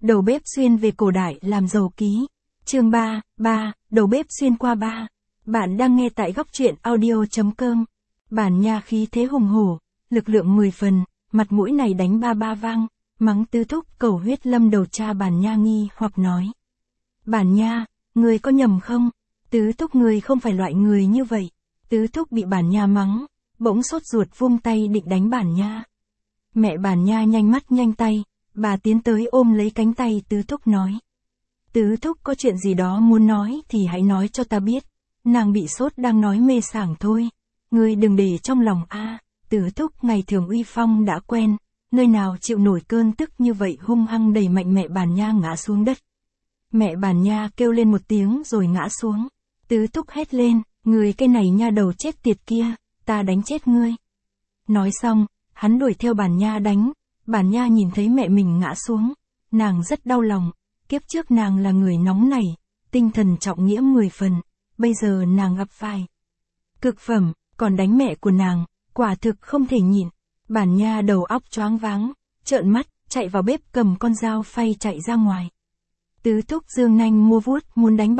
Đầu bếp xuyên về cổ đại làm giàu ký. Chương 3, đầu bếp xuyên qua 3. Bạn đang nghe tại góc truyện audio.com. Bản nha khí thế hùng hổ, lực lượng 10 phần, mặt mũi này đánh ba ba vang, mắng Tứ Thúc cầu huyết lâm đầu cha bản nha nghi hoặc nói. Bản nha, người có nhầm không? Tứ Thúc người không phải loại người như vậy. Tứ Thúc bị bản nha mắng, bỗng sốt ruột vung tay định đánh bản nha. Mẹ bản nha nhanh mắt nhanh tay, bà tiến tới ôm lấy cánh tay Tứ Thúc nói. Tứ Thúc có chuyện gì đó muốn nói thì hãy nói cho ta biết. Nàng bị sốt đang nói mê sảng thôi. Ngươi đừng để trong lòng a. Tứ Thúc ngày thường uy phong đã quen, nơi nào chịu nổi cơn tức như vậy, hung hăng đẩy mạnh mẹ bản nha ngã xuống đất. Mẹ bản nha kêu lên một tiếng rồi ngã xuống. Tứ Thúc hét lên, người cái này nha đầu chết tiệt kia, ta đánh chết ngươi. Nói xong, hắn đuổi theo bản nha đánh. Bản nha nhìn thấy mẹ mình ngã xuống, nàng rất đau lòng, kiếp trước nàng là người nóng nảy, tinh thần trọng nghĩa 10 phần, bây giờ nàng gặp phải cực phẩm, còn đánh mẹ của nàng, quả thực không thể nhịn. Bản nha đầu óc choáng váng, trợn mắt, chạy vào bếp cầm con dao phay chạy ra ngoài. Tứ Thúc giương nanh mua vuốt muốn đánh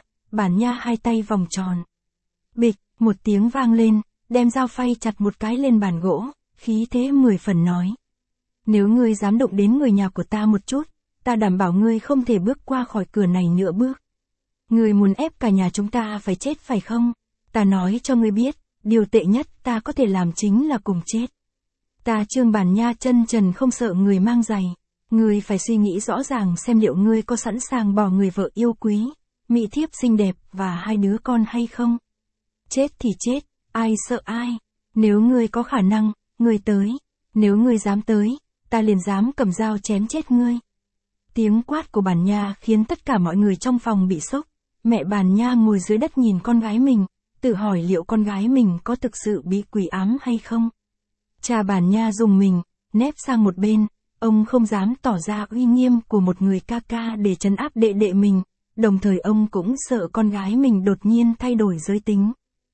bản nha hai tay vòng tròn. Bịch, một tiếng vang lên, đem dao phay chặt một cái lên bàn gỗ, khí thế 10 phần nói. Nếu ngươi dám động đến người nhà của ta một chút, ta đảm bảo ngươi không thể bước qua khỏi cửa này nửa bước. Ngươi muốn ép cả nhà chúng ta phải chết phải không? Ta nói cho ngươi biết, điều tệ nhất ta có thể làm chính là cùng chết. Ta Trương bản nha chân trần không sợ người mang giày. Ngươi phải suy nghĩ rõ ràng xem liệu ngươi có sẵn sàng bỏ người vợ yêu quý, mỹ thiếp xinh đẹp và 2 đứa con hay không? Chết thì chết, ai sợ ai? Nếu ngươi có khả năng, ngươi tới. Nếu ngươi dám tới, ta liền dám cầm dao chém chết ngươi. Tiếng quát của bản nha khiến tất cả mọi người trong phòng bị sốc. Mẹ bản nha ngồi dưới đất nhìn con gái mình, tự hỏi liệu con gái mình có thực sự bị quỷ ám hay không. Cha bản nha dùng mình, nép sang một bên, ông không dám tỏ ra uy nghiêm của một người ca ca để trấn áp đệ đệ mình, đồng thời ông cũng sợ con gái mình đột nhiên thay đổi giới tính.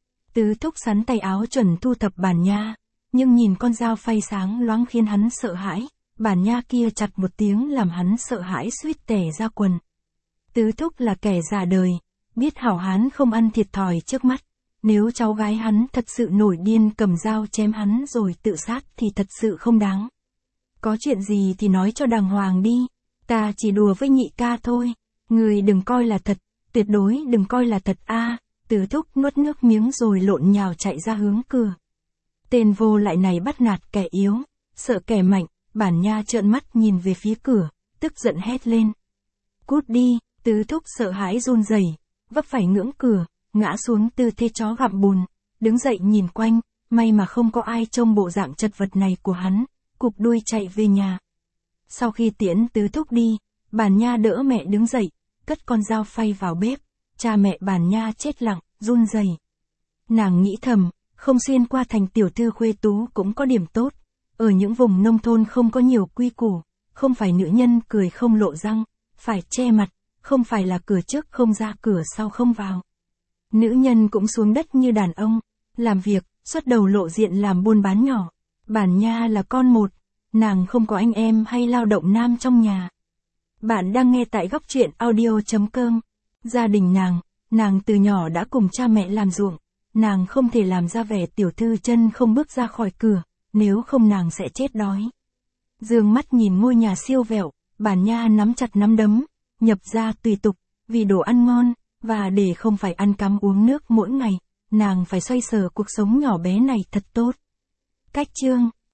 Tứ Thúc sắn tay áo chuẩn thu thập bản nha, nhưng nhìn con dao phay sáng loáng khiến hắn sợ hãi. Bản nha kia chặt một tiếng làm hắn sợ hãi suýt tè ra quần. Tứ Thúc là kẻ già đời, biết hảo hán không ăn thiệt thòi trước mắt. Nếu cháu gái hắn thật sự nổi điên cầm dao chém hắn rồi tự sát thì thật sự không đáng. Có chuyện gì thì nói cho đàng hoàng đi, ta chỉ đùa với nhị ca thôi, người đừng coi là thật, tuyệt đối đừng coi là thật a. Tứ Thúc nuốt nước miếng rồi lộn nhào chạy ra hướng cửa. Tên vô lại này bắt nạt kẻ yếu, sợ kẻ mạnh. Bản nha trợn mắt nhìn về phía cửa, tức giận hét lên. Cút đi. Tứ Thúc sợ hãi run rẩy, vấp phải ngưỡng cửa, ngã xuống tư thế chó gặm bùn, đứng dậy nhìn quanh, may mà không có ai trông bộ dạng chật vật này của hắn, cụp đuôi chạy về nhà. Sau khi tiễn Tứ Thúc đi, bản nha đỡ mẹ đứng dậy, cất con dao phay vào bếp, cha mẹ bản nha chết lặng, run rẩy. Nàng nghĩ thầm, không xuyên qua thành tiểu thư khuê tú cũng có điểm tốt. Ở những vùng nông thôn không có nhiều quy củ, không phải nữ nhân cười không lộ răng, phải che mặt, không phải là cửa trước không ra cửa sau không vào. Nữ nhân cũng xuống đất như đàn ông, làm việc, xuất đầu lộ diện làm buôn bán nhỏ. Bản nha là con một, nàng không có anh em hay lao động nam trong nhà. Bạn đang nghe tại góc truyện audio.com. Gia đình nàng từ nhỏ đã cùng cha mẹ làm ruộng, nàng không thể làm ra vẻ tiểu thư chân không bước ra khỏi cửa. Nếu không nàng sẽ chết đói. Dương mắt nhìn ngôi nhà siêu vẹo, bản nha nắm chặt nắm đấm, nhập ra tùy tục, vì đồ ăn ngon, và để không phải ăn cắm uống nước mỗi ngày, nàng phải xoay sở cuộc sống nhỏ bé này thật tốt. Cách chương